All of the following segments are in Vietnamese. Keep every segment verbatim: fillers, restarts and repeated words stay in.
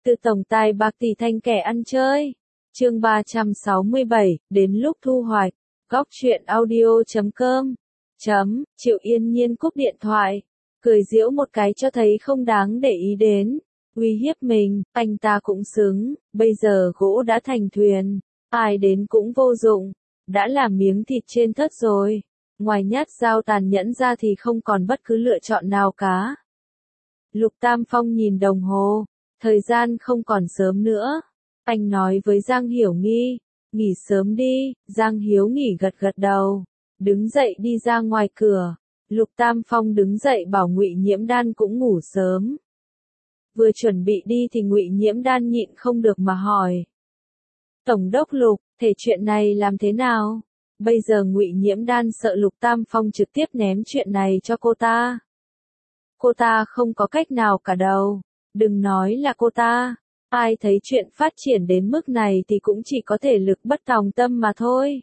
Từ tổng tài bạc tỷ thành kẻ ăn chơi. Chương ba trăm sáu mươi bảy, đến lúc thu hoạch. Góc truyện audio chấm com. Chấm, Triệu Yên Nhiên cúp điện thoại. Cười giễu một cái cho thấy không đáng để ý đến. Uy hiếp mình, anh ta cũng xứng, bây giờ gỗ đã thành thuyền. Ai đến cũng vô dụng. Đã làm miếng thịt trên thớt rồi. Ngoài nhát dao tàn nhẫn ra thì không còn bất cứ lựa chọn nào cả. Lục Tam Phong nhìn đồng hồ. Thời gian không còn sớm nữa. Anh nói với Giang Hiểu Nghi, nghỉ sớm đi. Giang Hiếu nghỉ gật gật đầu. Đứng dậy đi ra ngoài cửa. Lục Tam Phong đứng dậy bảo Ngụy Nhiễm Đan cũng ngủ sớm. Vừa chuẩn bị đi thì Ngụy Nhiễm Đan nhịn không được mà hỏi. Tổng đốc Lục, thể chuyện này làm thế nào? Bây giờ Ngụy Nhiễm Đan sợ Lục Tam Phong trực tiếp ném chuyện này cho cô ta. Cô ta không có cách nào cả đâu. Đừng nói là cô ta. Ai thấy chuyện phát triển đến mức này thì cũng chỉ có thể lực bất tòng tâm mà thôi.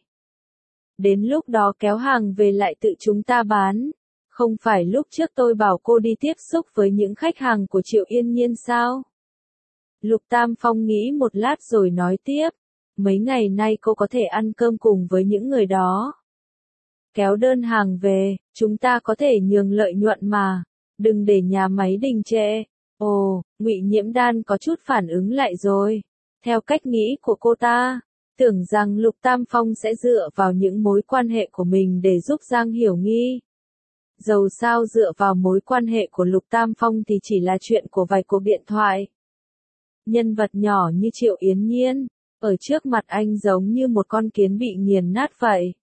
Đến lúc đó kéo hàng về lại tự chúng ta bán. Không phải lúc trước tôi bảo cô đi tiếp xúc với những khách hàng của Triệu Yên Nhiên sao? Lục Tam Phong nghĩ một lát rồi nói tiếp. Mấy ngày nay cô có thể ăn cơm cùng với những người đó. Kéo đơn hàng về, chúng ta có thể nhường lợi nhuận mà. Đừng để nhà máy đình trệ. Ồ, Ngụy Nhiễm Đan có chút phản ứng lại rồi. Theo cách nghĩ của cô ta, tưởng rằng Lục Tam Phong sẽ dựa vào những mối quan hệ của mình để giúp Giang Hiểu Nghi. Dầu sao dựa vào mối quan hệ của Lục Tam Phong thì chỉ là chuyện của vài cuộc điện thoại. Nhân vật nhỏ như Triệu Yến Nhiên, ở trước mặt anh giống như một con kiến bị nghiền nát vậy.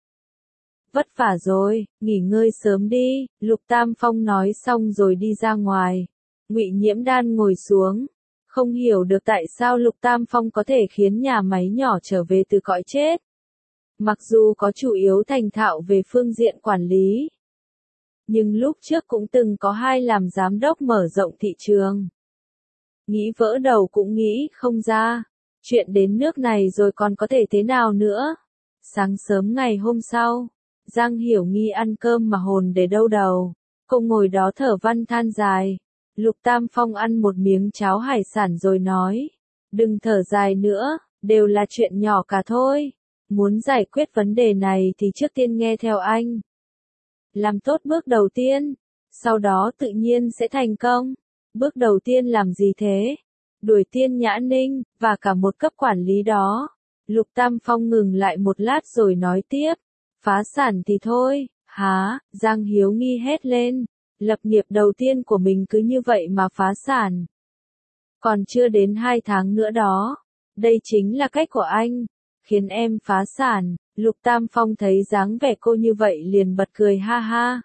Vất vả rồi, nghỉ ngơi sớm đi, Lục Tam Phong nói xong rồi đi ra ngoài. Ngụy Nhiễm Đan ngồi xuống, không hiểu được tại sao Lục Tam Phong có thể khiến nhà máy nhỏ trở về từ cõi chết. Mặc dù có chủ yếu thành thạo về phương diện quản lý, nhưng lúc trước cũng từng có hai làm giám đốc mở rộng thị trường. Nghĩ vỡ đầu cũng nghĩ không ra, chuyện đến nước này rồi còn có thể thế nào nữa. Sáng sớm ngày hôm sau, Giang Hiểu Nghi ăn cơm mà hồn để đâu đầu, cô ngồi đó thở văn than dài. Lục Tam Phong ăn một miếng cháo hải sản rồi nói, đừng thở dài nữa, đều là chuyện nhỏ cả thôi. Muốn giải quyết vấn đề này thì trước tiên nghe theo anh. Làm tốt bước đầu tiên, sau đó tự nhiên sẽ thành công. Bước đầu tiên làm gì thế? Đuổi Tiên Nhã Ninh, và cả một cấp quản lý đó. Lục Tam Phong ngừng lại một lát rồi nói tiếp, phá sản thì thôi, hả? Giang Hiếu Nghi hét lên. Lập nghiệp đầu tiên của mình cứ như vậy mà phá sản. Còn chưa đến hai tháng nữa đó. Đây chính là cách của anh. Khiến em phá sản. Lục Tam Phong thấy dáng vẻ cô như vậy liền bật cười ha ha.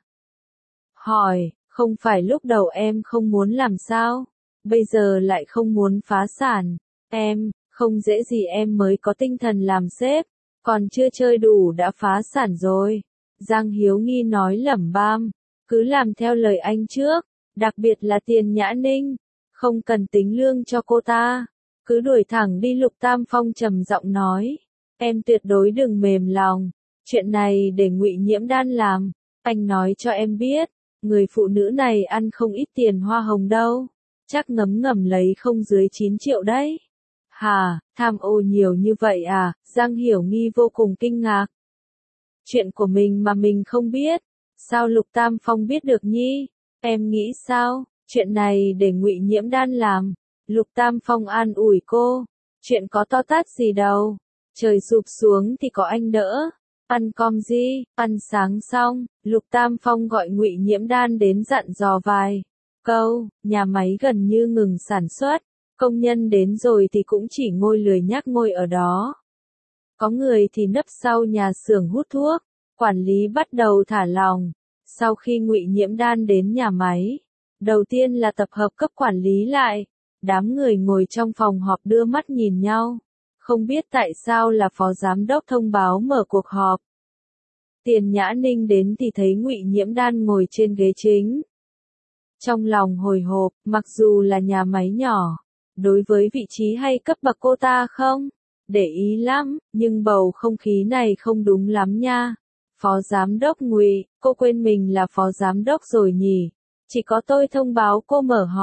Hỏi, không phải lúc đầu em không muốn làm sao? Bây giờ lại không muốn phá sản. Em, không dễ gì em mới có tinh thần làm sếp. Còn chưa chơi đủ đã phá sản rồi. Giang Hiếu Nghi nói lẩm băm. Cứ làm theo lời anh trước, đặc biệt là Tiền Nhã Ninh, không cần tính lương cho cô ta, cứ đuổi thẳng đi. Lục Tam Phong trầm giọng nói, em tuyệt đối đừng mềm lòng, chuyện này để Ngụy Nhiễm Đan làm, anh nói cho em biết, người phụ nữ này ăn không ít tiền hoa hồng đâu, chắc ngấm ngầm lấy không dưới chín triệu đấy. Hà, tham ô nhiều như vậy à? Giang Hiểu Nghi vô cùng kinh ngạc. Chuyện của mình mà mình không biết. Sao Lục Tam Phong biết được nhỉ? Em nghĩ sao? Chuyện này để Ngụy Nhiễm Đan làm. Lục Tam Phong an ủi cô. Chuyện có to tát gì đâu. Trời sụp xuống thì có anh đỡ. Ăn com gì? Ăn sáng xong, Lục Tam Phong gọi Ngụy Nhiễm Đan đến dặn dò vài câu. Nhà máy gần như ngừng sản xuất. Công nhân đến rồi thì cũng chỉ ngồi lười nhác ngồi ở đó. Có người thì nấp sau nhà xưởng hút thuốc. Quản lý bắt đầu thả lỏng. Sau khi Ngụy Nhiễm Đan đến nhà máy, đầu tiên là tập hợp cấp quản lý lại. Đám người ngồi trong phòng họp đưa mắt nhìn nhau. Không biết tại sao là phó giám đốc thông báo mở cuộc họp. Tiền Nhã Ninh đến thì thấy Ngụy Nhiễm Đan ngồi trên ghế chính. Trong lòng hồi hộp, mặc dù là nhà máy nhỏ, đối với vị trí hay cấp bậc cô ta không để ý lắm, nhưng bầu không khí này không đúng lắm nha. Phó giám đốc Ngụy, cô quên mình là phó giám đốc rồi nhỉ? Chỉ có tôi thông báo cô mở họp.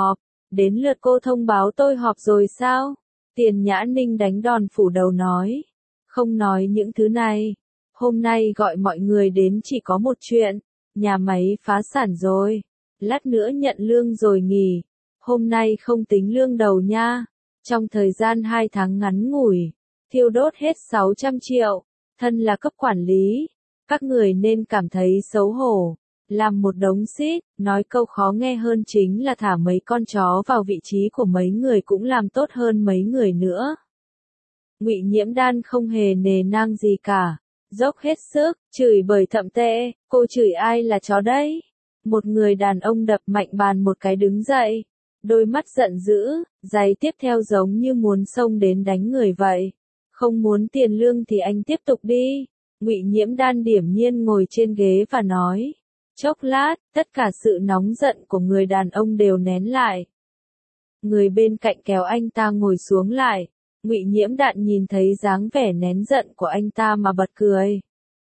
đến lượt cô thông báo tôi họp rồi sao? Tiền Nhã Ninh đánh đòn phủ đầu nói. Không nói những thứ này. Hôm nay gọi mọi người đến chỉ có một chuyện. Nhà máy phá sản rồi. Lát nữa nhận lương rồi nghỉ. Hôm nay không tính lương đầu nha. Trong thời gian hai tháng ngắn ngủi, thiêu đốt hết sáu trăm triệu. Thân là cấp quản lý. Các người nên cảm thấy xấu hổ. Làm một đống xít, nói câu khó nghe hơn chính là thả mấy con chó vào vị trí của mấy người cũng làm tốt hơn mấy người nữa. Ngụy Nhiễm Đan không hề nề nang gì cả, dốc hết sức, chửi bới thậm tệ, cô chửi ai là chó đấy? Một người đàn ông đập mạnh bàn một cái đứng dậy, đôi mắt giận dữ, giày tiếp theo giống như muốn xông đến đánh người vậy. Không muốn tiền lương thì anh tiếp tục đi. Ngụy Nhiễm Đan điềm nhiên ngồi trên ghế và nói. Chốc lát, tất cả sự nóng giận của người đàn ông đều nén lại. Người bên cạnh kéo anh ta ngồi xuống lại. Ngụy Nhiễm Đan nhìn thấy dáng vẻ nén giận của anh ta mà bật cười.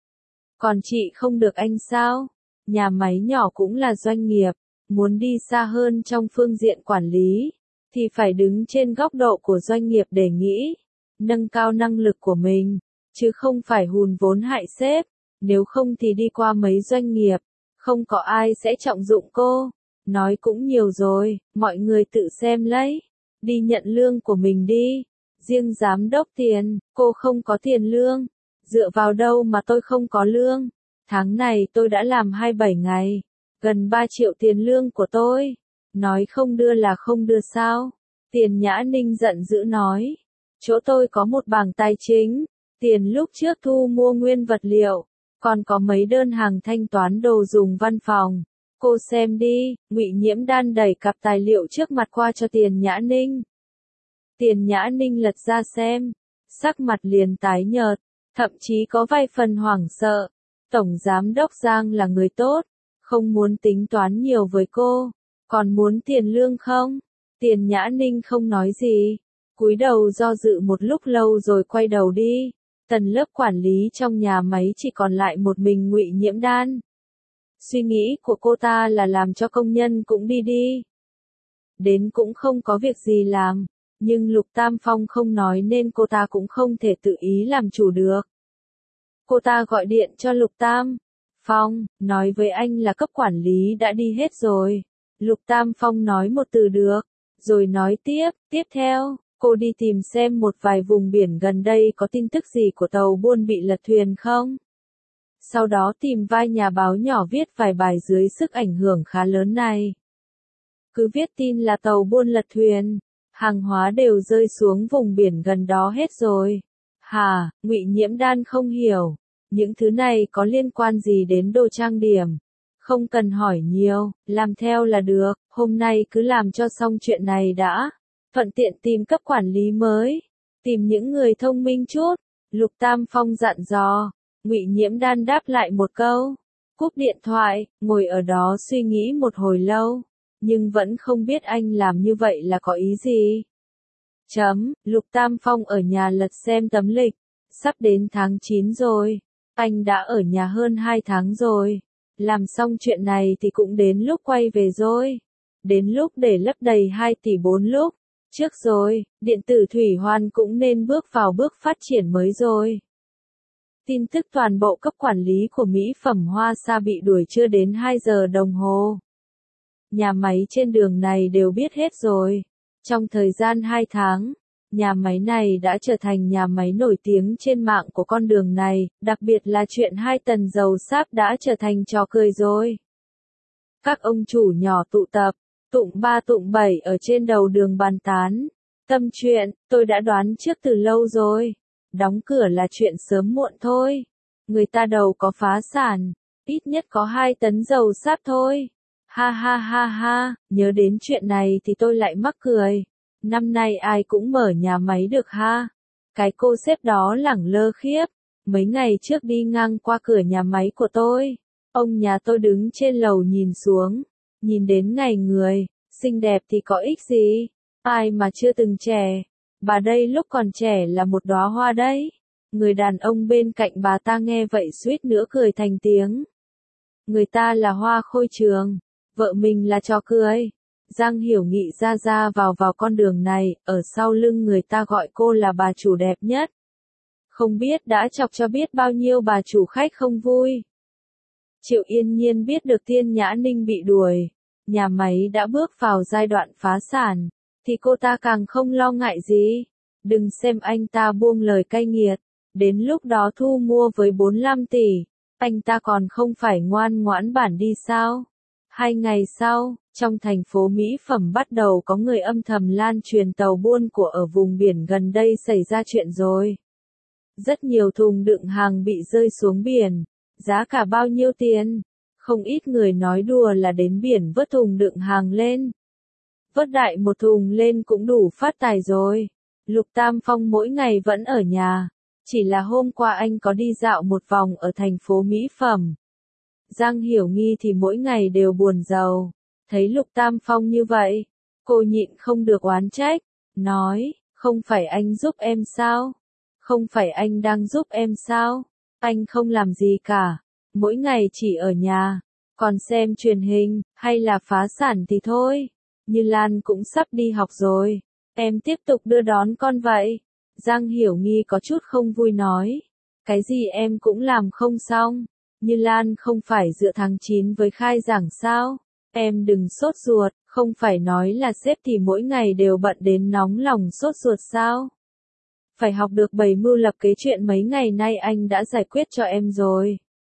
Còn chị không được anh sao? Nhà máy nhỏ cũng là doanh nghiệp, muốn đi xa hơn trong phương diện quản lý, thì phải đứng trên góc độ của doanh nghiệp để nghĩ, nâng cao năng lực của mình, chứ không phải hùn vốn hại sếp, nếu không thì đi qua mấy doanh nghiệp, không có ai sẽ trọng dụng cô. Nói cũng nhiều rồi, mọi người tự xem lấy, đi nhận lương của mình đi. Riêng giám đốc tiền, cô không có tiền lương, dựa vào đâu mà tôi không có lương? Tháng này tôi đã làm hai mươi bảy ngày, gần ba triệu tiền lương của tôi. Nói không đưa là không đưa sao? Tiền Nhã Ninh giận dữ nói. Chỗ tôi có một bảng tài chính, tiền lúc trước thu mua nguyên vật liệu, còn có mấy đơn hàng thanh toán đồ dùng văn phòng. Cô xem đi. Ngụy Nhiễm Đan đẩy cặp tài liệu trước mặt qua cho Tiền Nhã Ninh. Tiền Nhã Ninh lật ra xem, sắc mặt liền tái nhợt, thậm chí có vài phần hoảng sợ. Tổng giám đốc Giang là người tốt, không muốn tính toán nhiều với cô, còn muốn tiền lương không? Tiền Nhã Ninh không nói gì, cúi đầu do dự một lúc lâu rồi quay đầu đi. Tầng lớp quản lý trong nhà máy chỉ còn lại một mình Ngụy Nhiễm Đan. Suy nghĩ của cô ta là làm cho công nhân cũng đi đi. Đến cũng không có việc gì làm, nhưng Lục Tam Phong không nói nên cô ta cũng không thể tự ý làm chủ được. Cô ta gọi điện cho Lục Tam Phong, nói với anh là cấp quản lý đã đi hết rồi. Lục Tam Phong nói một từ được, rồi nói tiếp, tiếp theo, cô đi tìm xem một vài vùng biển gần đây có tin tức gì của tàu buôn bị lật thuyền không? Sau đó tìm vài nhà báo nhỏ viết vài bài dưới sức ảnh hưởng khá lớn này. Cứ viết tin là tàu buôn lật thuyền, hàng hóa đều rơi xuống vùng biển gần đó hết rồi. Hả? Ngụy Nhiễm Đan không hiểu, những thứ này có liên quan gì đến đồ trang điểm? Không cần hỏi nhiều, làm theo là được, hôm nay cứ làm cho xong chuyện này đã. Thuận tiện tìm cấp quản lý mới, tìm những người thông minh chút. Lục Tam Phong dặn dò. Ngụy Nhiễm Đan đáp lại một câu, cúp điện thoại, ngồi ở đó suy nghĩ một hồi lâu, nhưng vẫn không biết anh làm như vậy là có ý gì. Chấm, Lục Tam Phong ở nhà lật xem tấm lịch, sắp đến tháng chín rồi, anh đã ở nhà hơn hai tháng rồi, làm xong chuyện này thì cũng đến lúc quay về rồi, đến lúc để lấp đầy hai tỷ bốn lúc, trước rồi, điện tử thủy hoan cũng nên bước vào bước phát triển mới rồi. Tin tức toàn bộ cấp quản lý của mỹ phẩm Hoa Sa bị đuổi chưa đến hai giờ đồng hồ. Nhà máy trên đường này đều biết hết rồi. Trong thời gian hai tháng, nhà máy này đã trở thành nhà máy nổi tiếng trên mạng của con đường này, đặc biệt là chuyện hai tần dầu sáp đã trở thành trò cười rồi. Các ông chủ nhỏ tụ tập, tụng ba tụng bảy ở trên đầu đường bàn tán. Tâm chuyện, tôi đã đoán trước từ lâu rồi. Đóng cửa là chuyện sớm muộn thôi. Người ta đầu có phá sản, ít nhất có hai tấn dầu sáp thôi. Ha ha ha ha, nhớ đến chuyện này thì tôi lại mắc cười. Năm nay ai cũng mở nhà máy được ha. Cái cô sếp đó lẳng lơ khiếp. Mấy ngày trước đi ngang qua cửa nhà máy của tôi. Ông nhà tôi đứng trên lầu nhìn xuống. Nhìn đến ngày người, xinh đẹp thì có ích gì. Ai mà chưa từng trẻ. Bà đây lúc còn trẻ là một đóa hoa đấy. Người đàn ông bên cạnh bà ta nghe vậy suýt nữa cười thành tiếng. Người ta là hoa khôi trường, vợ mình là trò cười. Giang Hiểu Nghị ra ra vào vào con đường này, ở sau lưng người ta gọi cô là bà chủ đẹp nhất. Không biết đã chọc cho biết bao nhiêu bà chủ khách không vui. Triệu Yên Nhiên biết được Thiên Nhã Ninh bị đuổi, nhà máy đã bước vào giai đoạn phá sản, thì cô ta càng không lo ngại gì. Đừng xem anh ta buông lời cay nghiệt, đến lúc đó thu mua với bốn mươi lăm tỷ, anh ta còn không phải ngoan ngoãn bản đi sao? Hai ngày sau, trong thành phố mỹ phẩm bắt đầu có người âm thầm lan truyền tàu buôn của ở vùng biển gần đây xảy ra chuyện rồi. Rất nhiều thùng đựng hàng bị rơi xuống biển, giá cả bao nhiêu tiền? Không ít người nói đùa là đến biển vớt thùng đựng hàng lên. Vớt đại một thùng lên cũng đủ phát tài rồi. Lục Tam Phong mỗi ngày vẫn ở nhà, chỉ là hôm qua anh có đi dạo một vòng ở thành phố mỹ phẩm. Giang Hiểu Nghi thì mỗi ngày đều buồn rầu, thấy Lục Tam Phong như vậy, cô nhịn không được oán trách, nói, không phải anh giúp em sao? Không phải anh đang giúp em sao? Anh không làm gì cả, mỗi ngày chỉ ở nhà, còn xem truyền hình, hay là phá sản thì thôi. Như Lan cũng sắp đi học rồi, em tiếp tục đưa đón con vậy. Giang Hiểu Nghi có chút không vui nói, cái gì em cũng làm không xong. Như Lan không phải dựa tháng chín với khai giảng sao? Em đừng sốt ruột, không phải nói là sếp thì mỗi ngày đều bận đến nóng lòng sốt ruột sao? Phải học được bày mưu lập kế chuyện mấy ngày nay anh đã giải quyết cho em rồi.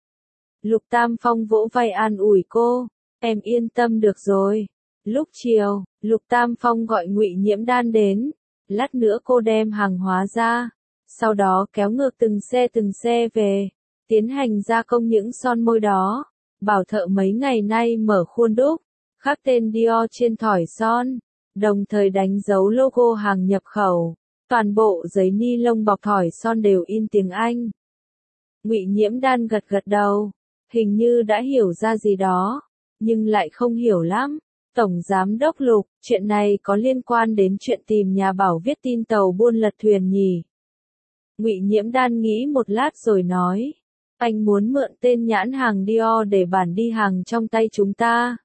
Lục Tam Phong vỗ vai an ủi cô, em yên tâm được rồi. Lúc chiều, Lục Tam Phong gọi Ngụy Nhiễm Đan đến, lát nữa cô đem hàng hóa ra, sau đó kéo ngược từng xe từng xe về, tiến hành gia công những son môi đó, bảo thợ mấy ngày nay mở khuôn đúc, khắc tên Dior trên thỏi son, đồng thời đánh dấu logo hàng nhập khẩu, toàn bộ giấy ni lông bọc thỏi son đều in tiếng Anh. Ngụy Nhiễm Đan gật gật đầu, hình như đã hiểu ra gì đó, nhưng lại không hiểu lắm. Tổng Giám đốc Lục, chuyện này có liên quan đến chuyện tìm nhà bảo viết tin tàu buôn lật thuyền nhỉ? Ngụy Nhiễm Đan nghĩ một lát rồi nói, anh muốn mượn tên nhãn hàng Dior để bản đi hàng trong tay chúng ta.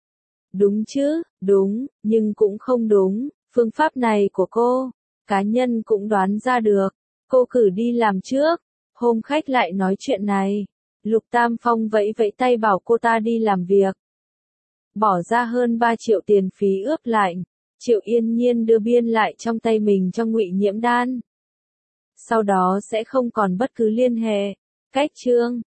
Đúng chứ, đúng, nhưng cũng không đúng, phương pháp này của cô, cá nhân cũng đoán ra được, cô cử đi làm trước, hôm khách lại nói chuyện này, Lục Tam Phong vẫy vẫy tay bảo cô ta đi làm việc. Bỏ ra hơn ba triệu tiền phí ướp lạnh, Triệu Yên Nhiên đưa biên lại trong tay mình cho Ngụy Nhiễm Đan. Sau đó sẽ không còn bất cứ liên hệ. Cách chương